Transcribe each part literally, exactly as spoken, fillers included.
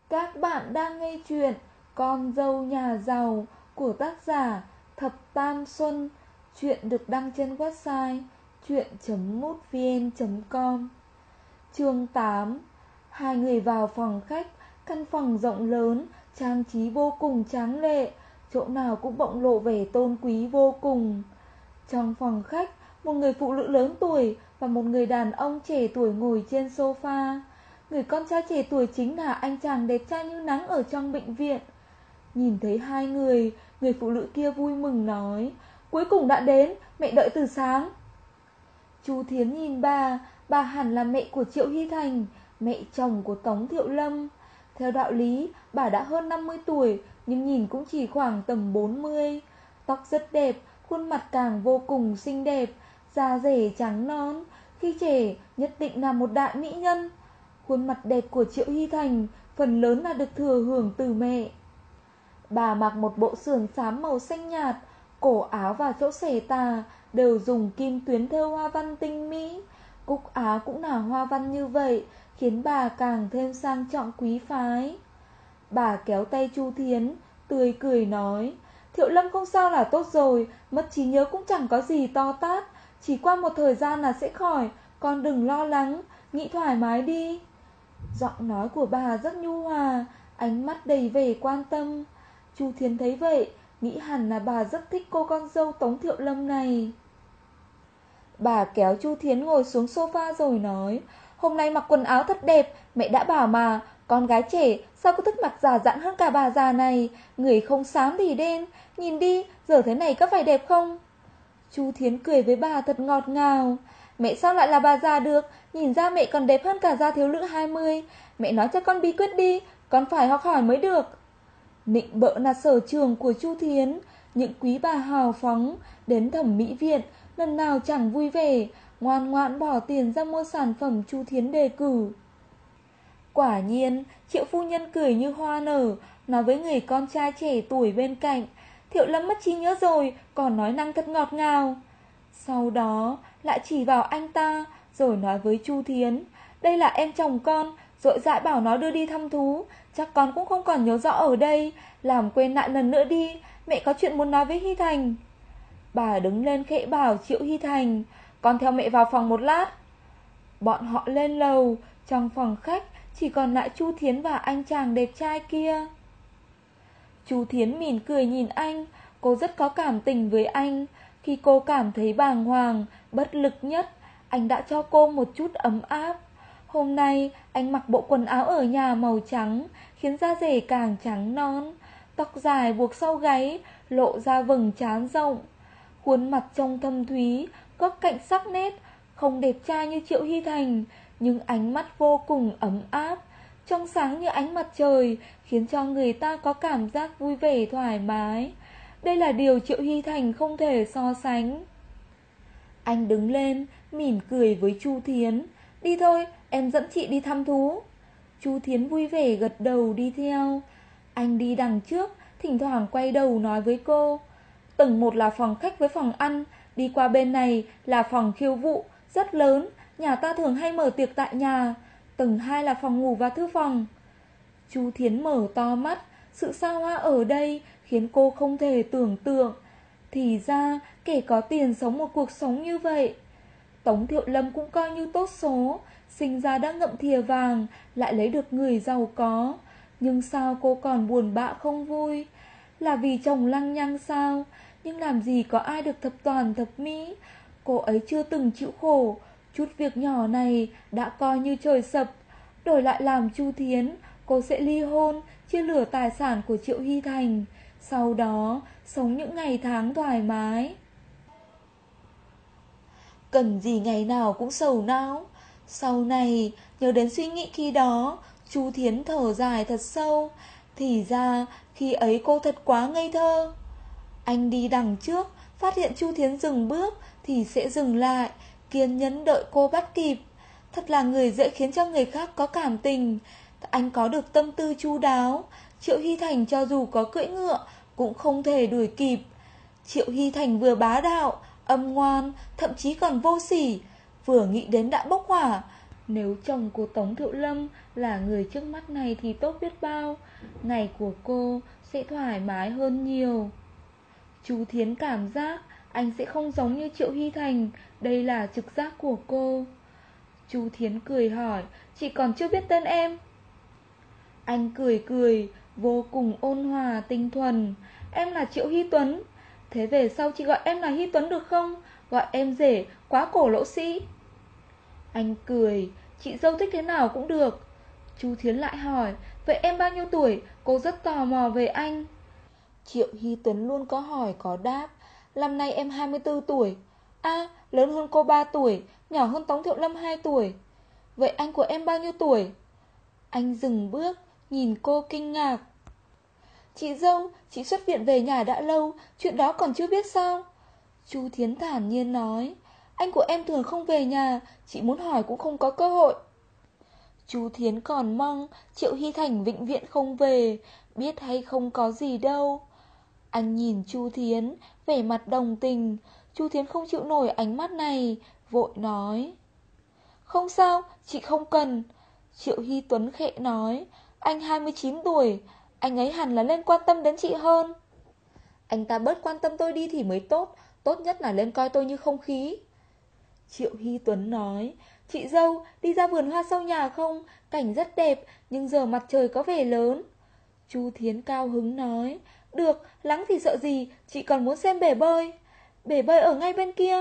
Các bạn đang nghe chuyện Con dâu nhà giàu của tác giả Thập Tam Xuân. Chuyện được đăng trên website chuyện chấm mútvn chấm com. Chương tám. Hai người vào phòng khách. Căn phòng rộng lớn, trang trí vô cùng tráng lệ, chỗ nào cũng bộc lộ vẻ tôn quý vô cùng. Trong phòng khách, một người phụ nữ lớn tuổi và một người đàn ông trẻ tuổi ngồi trên sofa. Người con trai trẻ tuổi chính là anh chàng đẹp trai như nắng ở trong bệnh viện. Nhìn thấy hai người, người phụ nữ kia vui mừng nói: "Cuối cùng đã đến, mẹ đợi từ sáng." Chu Thiến nhìn bà, bà hẳn là mẹ của Triệu Hy Thành, mẹ chồng của Tống Thiệu Lâm. Theo đạo lý, bà đã hơn năm mươi tuổi, nhưng nhìn cũng chỉ khoảng tầm bốn mươi. Tóc rất đẹp, khuôn mặt càng vô cùng xinh đẹp, da dẻ trắng nõn, khi trẻ nhất định là một đại mỹ nhân. Khuôn mặt đẹp của Triệu Hy Thành phần lớn là được thừa hưởng từ mẹ. Bà mặc một bộ sườn xám màu xanh nhạt, cổ áo và chỗ xẻ tà đều dùng kim tuyến thêu hoa văn tinh mỹ. Cúc áo cũng là hoa văn như vậy, khiến bà càng thêm sang trọng quý phái. Bà kéo tay Chu Thiến, tươi cười nói: "Thiệu Lâm không sao là tốt rồi, mất trí nhớ cũng chẳng có gì to tát, chỉ qua một thời gian là sẽ khỏi, con đừng lo lắng, nghĩ thoải mái đi." Giọng nói của bà rất nhu hòa, ánh mắt đầy vẻ quan tâm. Chu Thiến thấy vậy, nghĩ hẳn là bà rất thích cô con dâu Tống Thiệu Lâm này. Bà kéo Chu Thiến ngồi xuống sofa rồi nói: "Hôm nay mặc quần áo thật đẹp, mẹ đã bảo mà, con gái trẻ sao có thích mặc già dặn hơn cả bà già này, người không xám thì đen, nhìn đi, giờ thế này có phải đẹp không?" Chu Thiến cười với bà thật ngọt ngào: "Mẹ sao lại là bà già được, nhìn ra mẹ còn đẹp hơn cả gia thiếu nữ hai mươi. Mẹ nói cho con bí quyết đi, con phải học hỏi mới được." Nịnh bợ là sở trường của Chu Thiến, những quý bà hào phóng đến thẩm mỹ viện lần nào chẳng vui vẻ, ngoan ngoãn bỏ tiền ra mua sản phẩm Chu Thiến đề cử. Quả nhiên, Triệu phu nhân cười như hoa nở, nói với người con trai trẻ tuổi bên cạnh: "Thiệu Lâm mất trí nhớ rồi, còn nói năng thật ngọt ngào." Sau đó lại chỉ vào anh ta, rồi nói với Chu Thiến: "Đây là em chồng con, dội dại bảo nó đưa đi thăm thú, chắc con cũng không còn nhớ rõ ở đây, làm quên lại lần nữa đi, mẹ có chuyện muốn nói với Hy Thành." Bà đứng lên khẽ bảo Triệu Hy Thành: "Con theo mẹ vào phòng một lát." Bọn họ lên lầu, trong phòng khách chỉ còn lại Chu Thiến và anh chàng đẹp trai kia. Chu Thiến mỉm cười nhìn anh, cô rất có cảm tình với anh. Khi cô cảm thấy bàng hoàng, bất lực nhất, anh đã cho cô một chút ấm áp. Hôm nay anh mặc bộ quần áo ở nhà màu trắng, khiến da dẻ càng trắng non, tóc dài buộc sau gáy, lộ ra vầng trán rộng. Khuôn mặt trông thâm thúy, góc cạnh sắc nét, không đẹp trai như Triệu Hy Thành, nhưng ánh mắt vô cùng ấm áp, trong sáng như ánh mặt trời, khiến cho người ta có cảm giác vui vẻ thoải mái. Đây là điều Triệu Hy Thành không thể so sánh. Anh đứng lên, mỉm cười với Chu Thiến: "Đi thôi, em dẫn chị đi thăm thú." Chu Thiến vui vẻ gật đầu đi theo. Anh đi đằng trước, thỉnh thoảng quay đầu nói với cô: "Tầng một là phòng khách với phòng ăn, đi qua bên này là phòng khiêu vũ, rất lớn, nhà ta thường hay mở tiệc tại nhà. Tầng hai là phòng ngủ và thư phòng." Chu Thiến mở to mắt, sự xa hoa ở đây khiến cô không thể tưởng tượng. Thì ra kẻ có tiền sống một cuộc sống như vậy. Tống Thiệu Lâm cũng coi như tốt số, sinh ra đã ngậm thìa vàng, lại lấy được người giàu có. Nhưng sao cô còn buồn bã không vui? Là vì chồng lăng nhăng sao? Nhưng làm gì có ai được thập toàn thập mỹ. Cô ấy chưa từng chịu khổ, chút việc nhỏ này đã coi như trời sập. Đổi lại làm Chu Thiến, cô sẽ ly hôn, chia lửa tài sản của Triệu Hy Thành, sau đó sống những ngày tháng thoải mái. Cần gì ngày nào cũng sầu não. Sau này nhớ đến suy nghĩ khi đó, Chu Thiến thở dài thật sâu. Thì ra khi ấy cô thật quá ngây thơ. Anh đi đằng trước, phát hiện Chu Thiến dừng bước thì sẽ dừng lại, kiên nhẫn đợi cô bắt kịp. Thật là người dễ khiến cho người khác có cảm tình. Anh có được tâm tư chu đáo. Triệu Hy Thành cho dù có cưỡi ngựa cũng không thể đuổi kịp. Triệu Hy Thành vừa bá đạo, âm ngoan, thậm chí còn vô sỉ, vừa nghĩ đến đã bốc hỏa. Nếu chồng của Tống Thiệu Lâm là người trước mắt này thì tốt biết bao, ngày của cô sẽ thoải mái hơn nhiều. Chú Thiến cảm giác anh sẽ không giống như Triệu Hy Thành, đây là trực giác của cô. Chú Thiến cười hỏi, chị còn chưa biết tên em. Anh cười cười, vô cùng ôn hòa tinh thuần. Em là Triệu Hy Tuấn. Thế về sau chị gọi em là Hy Tuấn được không? Gọi em rể quá cổ lỗ sĩ. Anh cười, chị dâu thích thế nào cũng được. Chú Thiến lại hỏi, vậy em bao nhiêu tuổi? Cô rất tò mò về anh. Triệu Hy Tuấn luôn có hỏi có đáp. Năm nay em hai mươi tư tuổi. À, lớn hơn cô ba tuổi, nhỏ hơn Tống Thiệu Lâm hai tuổi. Vậy anh của em bao nhiêu tuổi? Anh dừng bước, nhìn cô kinh ngạc. Chị dâu, chị xuất viện về nhà đã lâu, chuyện đó còn chưa biết sao? Chu Thiến thản nhiên nói, anh của em thường không về nhà, chị muốn hỏi cũng không có cơ hội. Chu Thiến còn mong Triệu Hy Thành vĩnh viễn không về, biết hay không có gì đâu. Anh nhìn Chu Thiến, vẻ mặt đồng tình. Chu Thiến không chịu nổi ánh mắt này, vội nói, không sao, chị không cần. Triệu Hy Tuấn khẽ nói, anh hai mươi chín tuổi, anh ấy hẳn là lên quan tâm đến chị hơn. Anh ta bớt quan tâm tôi đi thì mới tốt, tốt nhất là lên coi tôi như không khí. Triệu Hy Tuấn nói, chị dâu, đi ra vườn hoa sau nhà không? Cảnh rất đẹp, nhưng giờ mặt trời có vẻ lớn. Chu Thiến cao hứng nói, được, lắng thì sợ gì, chị còn muốn xem bể bơi. Bể bơi ở ngay bên kia.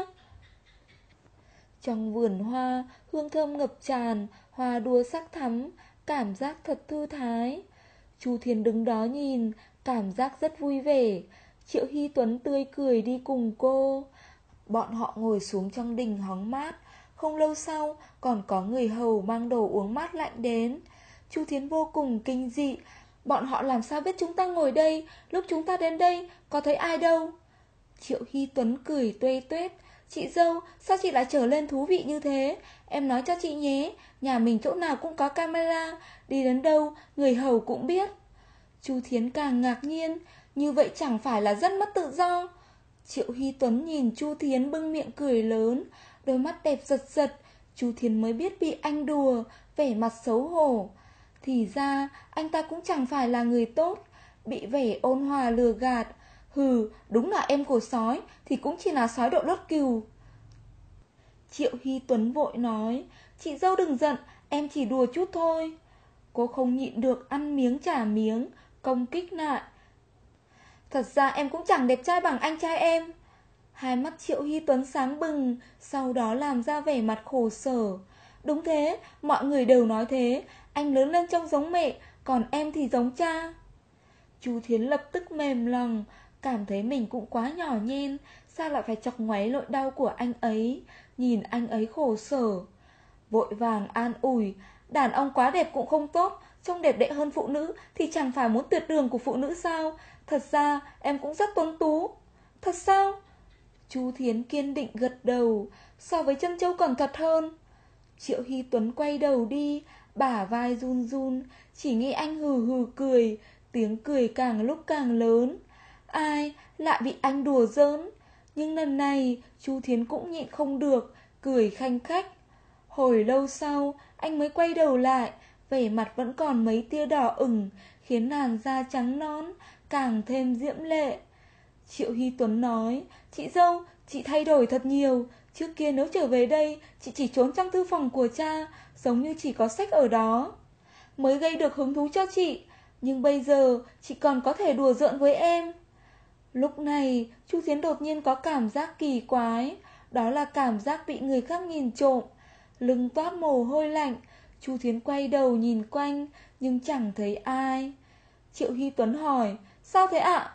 Trong vườn hoa, hương thơm ngập tràn, hoa đua sắc thắm, cảm giác thật thư thái. Chu Thiến đứng đó nhìn, cảm giác rất vui vẻ. Triệu Hy Tuấn tươi cười đi cùng cô. Bọn họ ngồi xuống trong đình hóng mát. Không lâu sau, còn có người hầu mang đồ uống mát lạnh đến. Chu Thiến vô cùng kinh dị. Bọn họ làm sao biết chúng ta ngồi đây? Lúc chúng ta đến đây, có thấy ai đâu? Triệu Hy Tuấn cười tuê tuét. Chị dâu, sao chị lại trở lên thú vị như thế? Em nói cho chị nhé, nhà mình chỗ nào cũng có camera, đi đến đâu, người hầu cũng biết. Chu Thiến càng ngạc nhiên, như vậy chẳng phải là rất mất tự do. Triệu Hy Tuấn nhìn Chu Thiến bưng miệng cười lớn, đôi mắt đẹp giật giật. Chu Thiến mới biết bị anh đùa, vẻ mặt xấu hổ. Thì ra, anh ta cũng chẳng phải là người tốt, bị vẻ ôn hòa lừa gạt. Hừ, đúng là em của sói, thì cũng chỉ là sói độ lốt cừu. Triệu Hy Tuấn vội nói, chị dâu đừng giận, em chỉ đùa chút thôi. Cô không nhịn được ăn miếng trả miếng, công kích lại. Thật ra em cũng chẳng đẹp trai bằng anh trai em. Hai mắt Triệu Hy Tuấn sáng bừng, sau đó làm ra vẻ mặt khổ sở. Đúng thế, mọi người đều nói thế, anh lớn lên trông giống mẹ, còn em thì giống cha. Chu Thiến lập tức mềm lòng, cảm thấy mình cũng quá nhỏ nhen, sao lại phải chọc ngoáy nỗi đau của anh ấy, nhìn anh ấy khổ sở. Vội vàng an ủi, đàn ông quá đẹp cũng không tốt, trông đẹp đẽ hơn phụ nữ thì chẳng phải muốn tuyệt đường của phụ nữ sao? Thật ra em cũng rất tuấn tú. Thật sao? Chu Thiến kiên định gật đầu, so với chân châu còn thật hơn. Triệu Hy Tuấn quay đầu đi, bả vai run run, chỉ nghe anh hừ hừ cười, tiếng cười càng lúc càng lớn. Ai, lại bị anh đùa giỡn. Nhưng lần này, Chu Thiến cũng nhịn không được, cười khanh khách. Hồi lâu sau, anh mới quay đầu lại, vẻ mặt vẫn còn mấy tia đỏ ửng, khiến làn da trắng nõn càng thêm diễm lệ. Triệu Hy Tuấn nói, chị dâu, chị thay đổi thật nhiều. Trước kia nếu trở về đây, chị chỉ trốn trong thư phòng của cha, giống như chỉ có sách ở đó, mới gây được hứng thú cho chị. Nhưng bây giờ, chị còn có thể đùa giỡn với em. Lúc này, Chu Thiến đột nhiên có cảm giác kỳ quái, đó là cảm giác bị người khác nhìn trộm. Lưng toát mồ hôi lạnh, Chu Thiến quay đầu nhìn quanh, nhưng chẳng thấy ai. Triệu Hy Tuấn hỏi, sao thế ạ?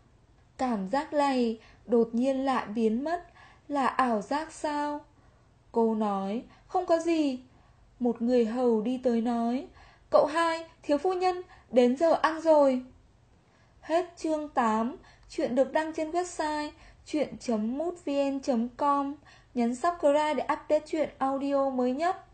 Cảm giác này đột nhiên lại biến mất, là ảo giác sao? Cô nói, không có gì. Một người hầu đi tới nói, cậu hai, thiếu phu nhân, đến giờ ăn rồi. Hết chương tám. Chuyện được đăng trên website chuyện chấm mútvn chấm com. Nhấn subscribe để update chuyện audio mới nhất.